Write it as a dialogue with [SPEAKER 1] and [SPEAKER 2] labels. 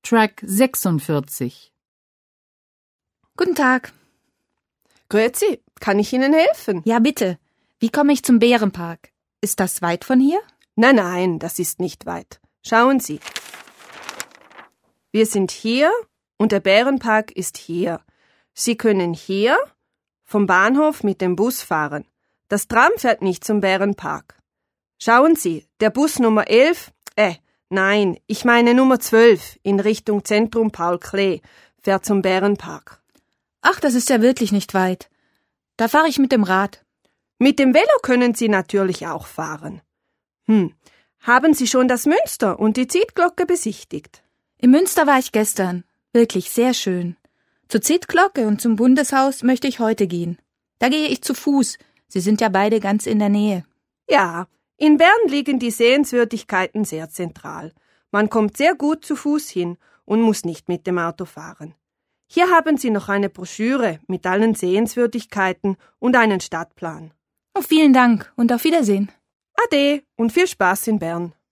[SPEAKER 1] Track 46.
[SPEAKER 2] Guten Tag.
[SPEAKER 3] Grüezi, kann ich Ihnen helfen?
[SPEAKER 2] Ja, bitte. Wie komme ich zum Bärenpark? Ist das weit von hier?
[SPEAKER 3] Nein, das ist nicht weit. Schauen Sie. Wir sind hier und der Bärenpark ist hier. Sie können hier vom Bahnhof mit dem Bus fahren. Das Tram fährt nicht zum Bärenpark. Schauen Sie, der Bus Nummer 11, nein, ich meine Nummer 12 in Richtung Zentrum Paul Klee fährt zum Bärenpark.
[SPEAKER 2] Ach, das ist ja wirklich nicht weit. Da fahre ich mit dem Rad.
[SPEAKER 3] Mit dem Velo können Sie natürlich auch fahren. Haben Sie schon das Münster und die Zietglocke besichtigt?
[SPEAKER 2] Im Münster war ich gestern. Wirklich sehr schön. Zur Zietglocke und zum Bundeshaus möchte ich heute gehen. Da gehe ich zu Fuß. Sie sind ja beide ganz in der Nähe.
[SPEAKER 3] Ja, in Bern liegen die Sehenswürdigkeiten sehr zentral. Man kommt sehr gut zu Fuß hin und muss nicht mit dem Auto fahren. Hier haben Sie noch eine Broschüre mit allen Sehenswürdigkeiten und einen Stadtplan.
[SPEAKER 2] Oh, vielen Dank und auf Wiedersehen.
[SPEAKER 3] Ade und viel Spaß in Bern.